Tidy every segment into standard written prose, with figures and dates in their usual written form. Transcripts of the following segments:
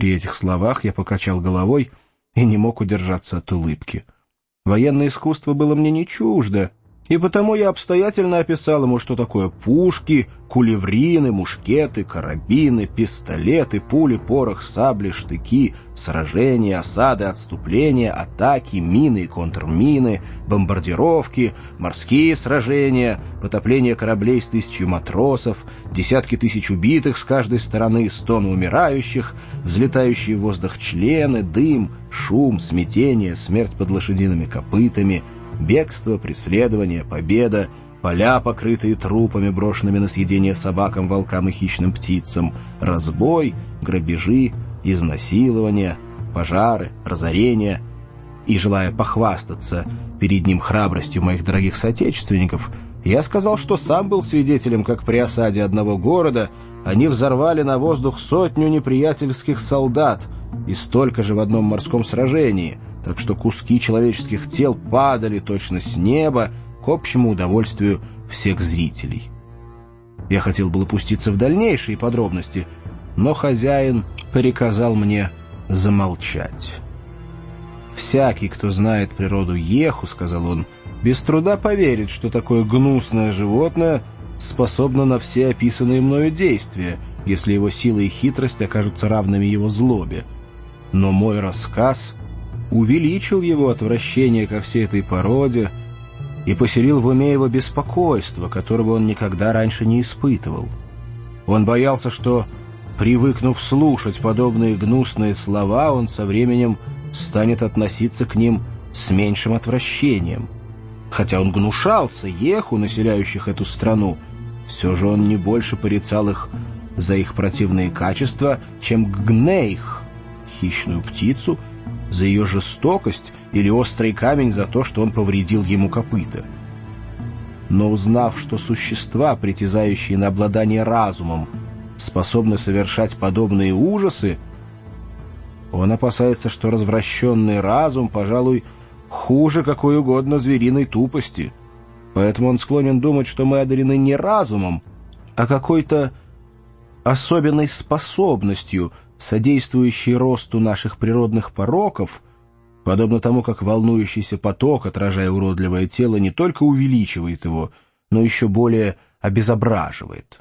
При этих словах я покачал головой и не мог удержаться от улыбки. Военное искусство было мне не чуждо, и потому я обстоятельно описал ему, что такое пушки, кулеврины, мушкеты, карабины, пистолеты, пули, порох, сабли, штыки, сражения, осады, отступления, атаки, мины и контрмины, бомбардировки, морские сражения, потопление кораблей с 1000 матросов, десятки тысяч убитых с каждой стороны, стоны умирающих, взлетающие в воздух члены, дым, шум, смятение, смерть под лошадиными копытами, бегство, преследование, победа, поля, покрытые трупами, брошенными на съедение собакам, волкам и хищным птицам, разбой, грабежи, изнасилования, пожары, разорения. И, желая похвастаться перед ним храбростью моих дорогих соотечественников, я сказал, что сам был свидетелем, как при осаде одного города они взорвали на воздух 100 неприятельских солдат и столько же в одном морском сражении, так что куски человеческих тел падали точно с неба к общему удовольствию всех зрителей. Я хотел было пуститься в дальнейшие подробности, но хозяин приказал мне замолчать. «Всякий, кто знает природу Еху, — сказал он, — без труда поверит, что такое гнусное животное способно на все описанные мною действия, если его сила и хитрость окажутся равными его злобе. Но мой рассказ увеличил его отвращение ко всей этой породе и поселил в уме его беспокойство, которого он никогда раньше не испытывал. Он боялся, что, привыкнув слушать подобные гнусные слова, он со временем станет относиться к ним с меньшим отвращением. Хотя он гнушался Еху, населяющих эту страну, все же он не больше порицал их за их противные качества, чем Гнейх, хищную птицу, за ее жестокость или острый камень за то, что он повредил ему копыта. Но узнав, что существа, притязающие на обладание разумом, способны совершать подобные ужасы, он опасается, что развращенный разум, пожалуй, хуже какой угодно звериной тупости. Поэтому он склонен думать, что мы одарены не разумом, а какой-то особенной способностью, содействующей росту наших природных пороков, подобно тому, как волнующийся поток, отражая уродливое тело, не только увеличивает его, но еще более обезображивает.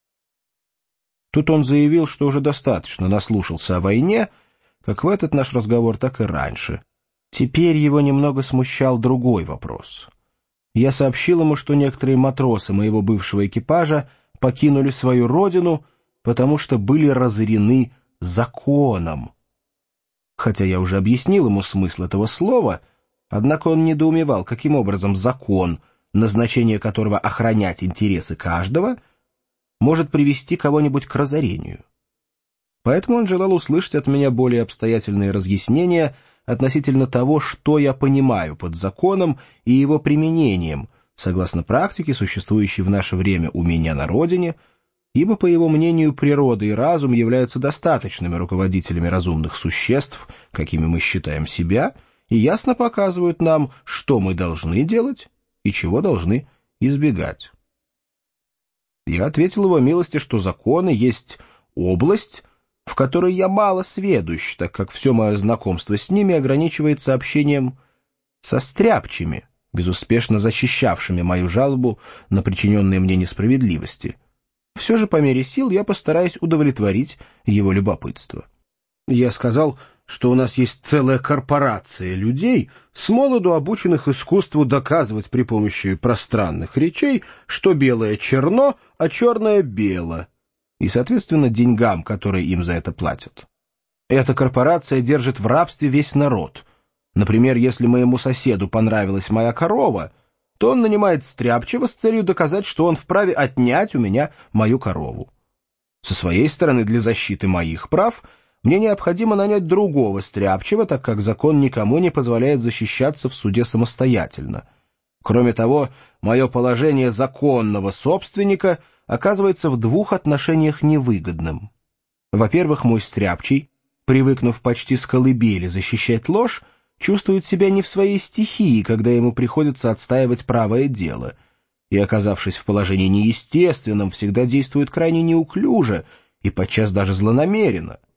Тут он заявил, что уже достаточно наслушался о войне, как в этот наш разговор, так и раньше. Теперь его немного смущал другой вопрос. Я сообщил ему, что некоторые матросы моего бывшего экипажа покинули свою родину, потому что были разорены законом. Хотя я уже объяснил ему смысл этого слова, однако он недоумевал, каким образом закон, назначение которого охранять интересы каждого, может привести кого-нибудь к разорению. Поэтому он желал услышать от меня более обстоятельные разъяснения относительно того, что я понимаю под законом и его применением, согласно практике, существующей в наше время у меня на родине, ибо, по его мнению, природа и разум являются достаточными руководителями разумных существ, какими мы считаем себя, и ясно показывают нам, что мы должны делать и чего должны избегать. Я ответил его милости, что законы есть область, в которой я мало сведущ, так как все мое знакомство с ними ограничивается общением со стряпчими, безуспешно защищавшими мою жалобу на причиненные мне несправедливости. Все же по мере сил я постараюсь удовлетворить его любопытство. Я сказал, что у нас есть целая корпорация людей, с молоду обученных искусству доказывать при помощи пространных речей, что белое черно, а черное бело, и, соответственно, деньгам, которые им за это платят. Эта корпорация держит в рабстве весь народ. Например, если моему соседу понравилась моя корова, то он нанимает стряпчего с целью доказать, что он вправе отнять у меня мою корову. Со своей стороны, для защиты моих прав, мне необходимо нанять другого стряпчего, так как закон никому не позволяет защищаться в суде самостоятельно. Кроме того, мое положение законного собственника оказывается в двух отношениях невыгодным. Во-первых, мой стряпчий, привыкнув почти с колыбели защищать ложь, чувствует себя не в своей стихии, когда ему приходится отстаивать правое дело, и, оказавшись в положении неестественном, всегда действует крайне неуклюже и подчас даже злонамеренно.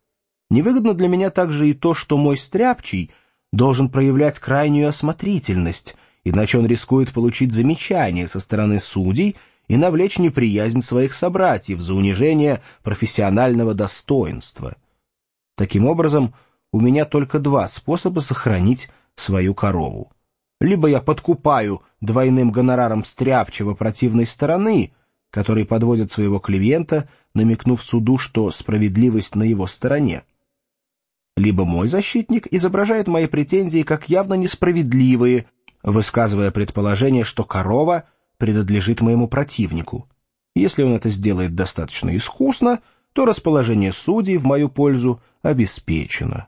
Невыгодно для меня также и то, что мой стряпчий должен проявлять крайнюю осмотрительность, иначе он рискует получить замечание со стороны судей и навлечь неприязнь своих собратьев за унижение профессионального достоинства. Таким образом, у меня только два способа сохранить свою корову. Либо я подкупаю двойным гонораром стряпчего противной стороны, который подводит своего клиента, намекнув суду, что справедливость на его стороне. Либо мой защитник изображает мои претензии как явно несправедливые, высказывая предположение, что корова принадлежит моему противнику. Если он это сделает достаточно искусно, то расположение судей в мою пользу обеспечено.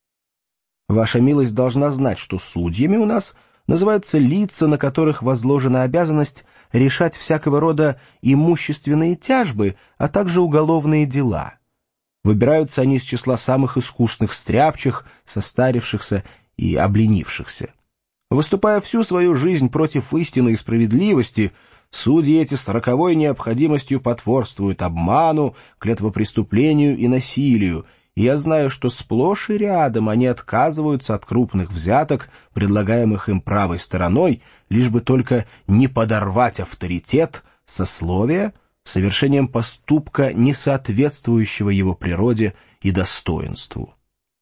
Ваша милость должна знать, что судьями у нас называются лица, на которых возложена обязанность решать всякого рода имущественные тяжбы, а также уголовные дела. Выбираются они из числа самых искусных стряпчих, состарившихся и обленившихся. Выступая всю свою жизнь против истины и справедливости, судьи эти с роковой необходимостью потворствуют обману, клетвопреступлению и насилию, и я знаю, что сплошь и рядом они отказываются от крупных взяток, предлагаемых им правой стороной, лишь бы только не подорвать авторитет, сословие, совершением поступка, не соответствующего его природе и достоинству.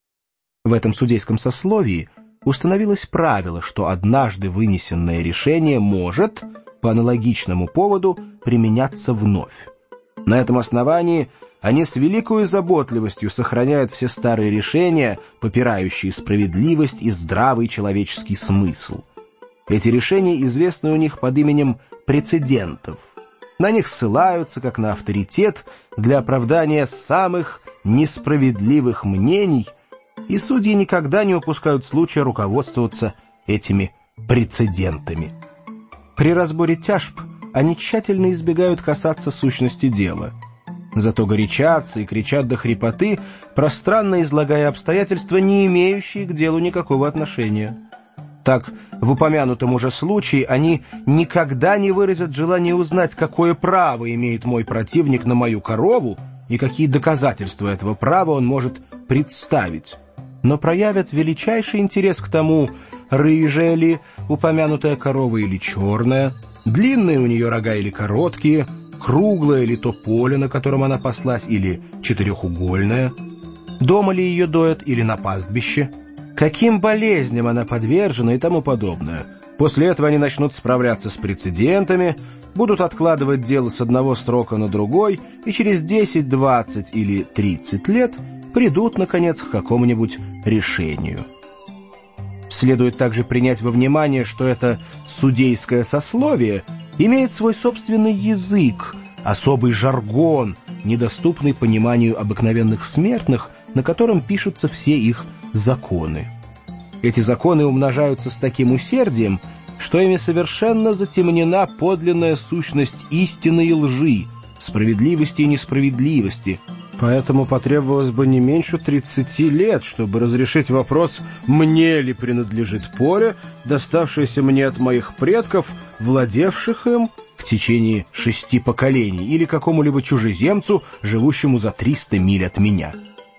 В этом судейском сословии установилось правило, что однажды вынесенное решение может, по аналогичному поводу, применяться вновь. На этом основании они с великой заботливостью сохраняют все старые решения, попирающие справедливость и здравый человеческий смысл. Эти решения известны у них под именем прецедентов. На них ссылаются, как на авторитет, для оправдания самых несправедливых мнений, и судьи никогда не упускают случая руководствоваться этими прецедентами. При разборе тяжб они тщательно избегают касаться сущности дела. Зато горячатся и кричат до хрипоты, пространно излагая обстоятельства, не имеющие к делу никакого отношения. Так, в упомянутом уже случае они никогда не выразят желание узнать, какое право имеет мой противник на мою корову и какие доказательства этого права он может представить, но проявят величайший интерес к тому, рыжая ли упомянутая корова или черная, длинные у нее рога или короткие, круглое ли то поле, на котором она паслась, или четырехугольное, дома ли ее доят или на пастбище, каким болезням она подвержена и тому подобное. После этого они начнут справляться с прецедентами, будут откладывать дело с одного срока на другой, и через 10, 20 или 30 лет придут, наконец, к какому-нибудь решению. Следует также принять во внимание, что это судейское сословие имеет свой собственный язык, особый жаргон, недоступный пониманию обыкновенных смертных, на котором пишутся все их законы. Эти законы умножаются с таким усердием, что ими совершенно затемнена подлинная сущность истины и лжи, справедливости и несправедливости. Поэтому потребовалось бы не меньше 30 лет, чтобы разрешить вопрос, мне ли принадлежит поле, доставшееся мне от моих предков, владевших им в течение 6 поколений, или какому-либо чужеземцу, живущему за 300 миль от меня.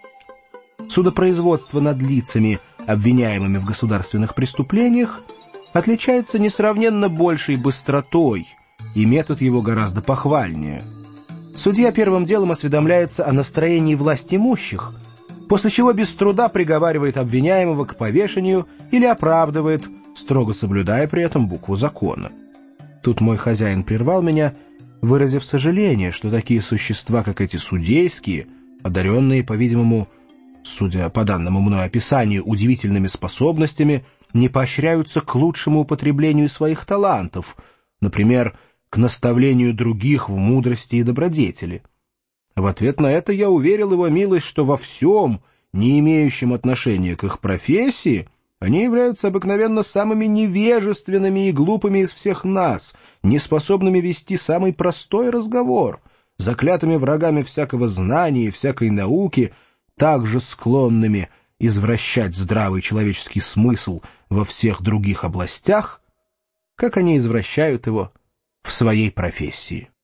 Судопроизводство над лицами, обвиняемыми в государственных преступлениях, отличается несравненно большей быстротой, и метод его гораздо похвальнее. Судья первым делом осведомляется о настроении властимущих, после чего без труда приговаривает обвиняемого к повешению или оправдывает, строго соблюдая при этом букву закона. Тут мой хозяин прервал меня, выразив сожаление, что такие существа, как эти судейские, одаренные, по-видимому, судя по данному мной описанию, удивительными способностями, не поощряются к лучшему употреблению своих талантов, например, к наставлению других в мудрости и добродетели. В ответ на это я уверил его милость, что во всем, не имеющем отношения к их профессии, они являются обыкновенно самыми невежественными и глупыми из всех нас, неспособными вести самый простой разговор, заклятыми врагами всякого знания и всякой науки, также склонными извращать здравый человеческий смысл во всех других областях, как они извращают его в своей профессии.